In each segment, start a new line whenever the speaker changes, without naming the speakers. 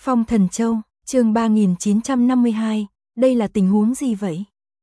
Phong Thần Châu, chương 3952, đây là tình huống gì vậy?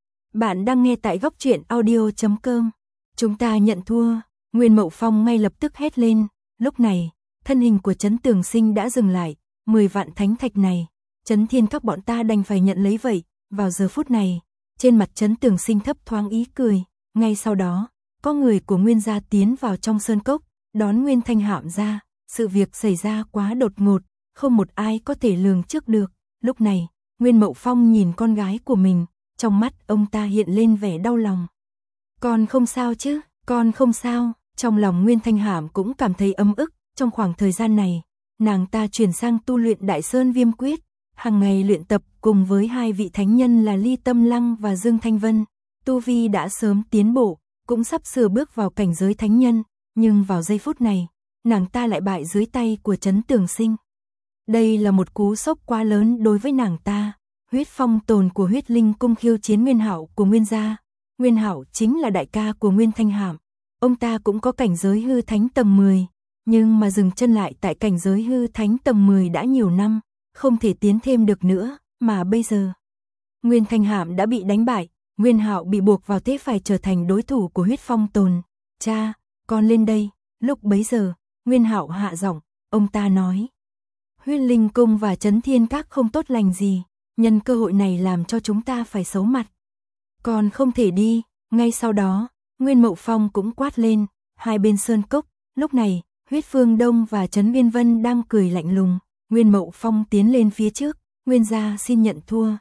Bạn đang nghe tại góc truyện audio.com. Chúng ta nhận thua, Nguyên Mậu Phong ngay lập tức hét lên. Lúc này, thân hình của Trấn Tường Sinh đã dừng lại. 10 vạn thánh thạch này, Trấn Thiên các bọn ta đành phải nhận lấy vậy. Vào giờ phút này, trên mặt Trấn Tường Sinh thấp thoáng ý cười. Ngay sau đó, có người của Nguyên gia tiến vào trong sơn cốc, đón Nguyên Thanh Hạm ra. Sự việc xảy ra quá đột ngột, không một ai có thể lường trước được. Lúc này, Nguyên Mậu Phong nhìn con gái của mình, trong mắt ông ta hiện lên vẻ đau lòng. Con không sao chứ, con không sao. Trong lòng Nguyên Thanh Hạm cũng cảm thấy ấm ức. Trong khoảng thời gian này, nàng ta chuyển sang tu luyện Đại Sơn Viêm Quyết, hàng ngày luyện tập cùng với hai vị thánh nhân là Ly Tâm Lăng và Dương Thanh Vân. Tu vi đã sớm tiến bộ, cũng sắp sửa bước vào cảnh giới thánh nhân, nhưng vào giây phút này, nàng ta lại bại dưới tay của Trấn Tường Sinh. Đây là một cú sốc quá lớn đối với nàng ta. Huyết phong tồn của Huyết Linh Cung khiêu chiến Nguyên Hạo của Nguyên gia. Nguyên Hạo chính là đại ca của Nguyên Thanh Hạm. Ông ta cũng có cảnh giới hư thánh tầng 10, nhưng mà dừng chân lại tại cảnh giới hư thánh tầng 10 đã nhiều năm, không thể tiến thêm được nữa, mà bây giờ Nguyên Thanh Hạm đã bị đánh bại, Nguyên Hạo bị buộc vào thế phải trở thành đối thủ của Huyết phong tồn. Cha, con lên đây. Lúc bấy giờ, Nguyên Hạo hạ giọng, ông ta nói: Huyết Linh Cung và Trấn Thiên Các không tốt lành gì, nhân cơ hội này làm cho chúng ta phải xấu mặt. Còn không thể đi. Ngay sau đó, Nguyên Mậu Phong cũng quát lên. Hai bên sơn cốc, lúc này, Huyết Phương Đông và Trấn Viên Vân đang cười lạnh lùng. Nguyên Mậu Phong tiến lên phía trước. Nguyên gia xin nhận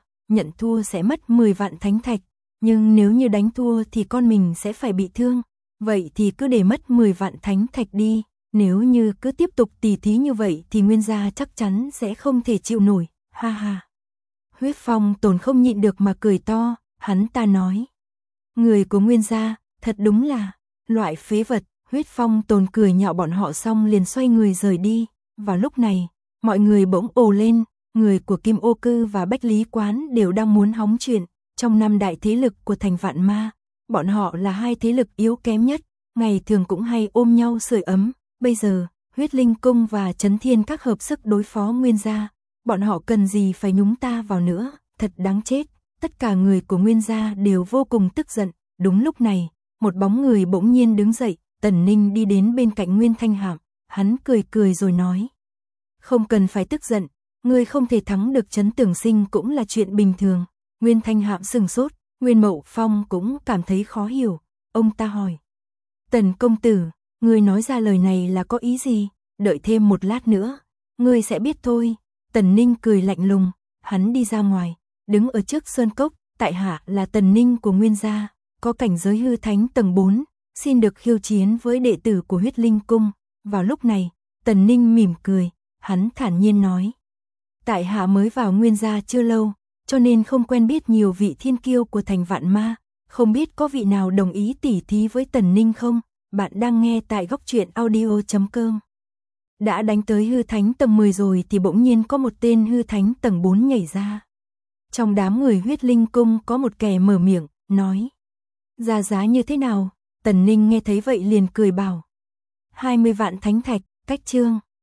thua sẽ mất 10 vạn thánh thạch, nhưng nếu như đánh thua thì con mình sẽ phải bị thương. Vậy thì cứ để mất 10 vạn thánh thạch đi. Nếu như cứ tiếp tục tỉ thí như vậy thì Nguyên gia chắc chắn sẽ không thể chịu nổi. Ha ha. Huyết phong tồn không nhịn được mà cười to. Hắn ta nói: người của Nguyên gia thật đúng là loại phế vật. Huyết phong tồn cười nhạo bọn họ xong liền xoay người rời đi. Vào lúc này, mọi người bỗng ồ lên. Người của Kim Ô Cư và Bách Lý Quán đều đang muốn hóng chuyện. Trong năm đại thế lực của thành Vạn Ma, bọn họ là hai thế lực yếu kém nhất, ngày thường cũng hay ôm nhau sưởi ấm. Bây giờ, Huyết Linh Cung và Trấn Thiên Các hợp sức đối phó Nguyên gia, bọn họ cần gì phải nhúng ta vào nữa, thật đáng chết. Tất cả người của Nguyên gia đều vô cùng tức giận. Đúng lúc này, một bóng người bỗng nhiên đứng dậy. Tần Ninh đi đến bên cạnh Nguyên Thanh Hạm, hắn cười cười rồi nói: không cần phải tức giận, ngươi không thể thắng được Trấn Tường Sinh cũng là chuyện bình thường. Nguyên Thanh Hạm sừng sốt, Nguyên Mậu Phong cũng cảm thấy khó hiểu. Ông ta hỏi: Tần công tử, ngươi nói ra lời này là có ý gì? Đợi thêm một lát nữa, ngươi sẽ biết thôi. Tần Ninh cười lạnh lùng, hắn đi ra ngoài, đứng ở trước sơn cốc. Tại hạ là Tần Ninh của Nguyên gia, có cảnh giới hư thánh tầng 4, xin được khiêu chiến với đệ tử của Huyết Linh Cung. Vào lúc này, Tần Ninh mỉm cười, hắn thản nhiên nói: tại hạ mới vào Nguyên gia chưa lâu, cho nên không quen biết nhiều vị thiên kiêu của thành Vạn Ma, không biết có vị nào đồng ý tỉ thí với Tần Ninh không? Bạn đang nghe tại góc truyện audio.com. Đã đánh tới hư thánh tầng 10 rồi thì bỗng nhiên có một tên hư thánh tầng 4 nhảy ra. Trong đám người Huyết Linh Cung có một kẻ mở miệng, nói: ra giá như thế nào? Tần Ninh nghe thấy vậy liền cười bảo: 20 vạn thánh thạch. Cách chương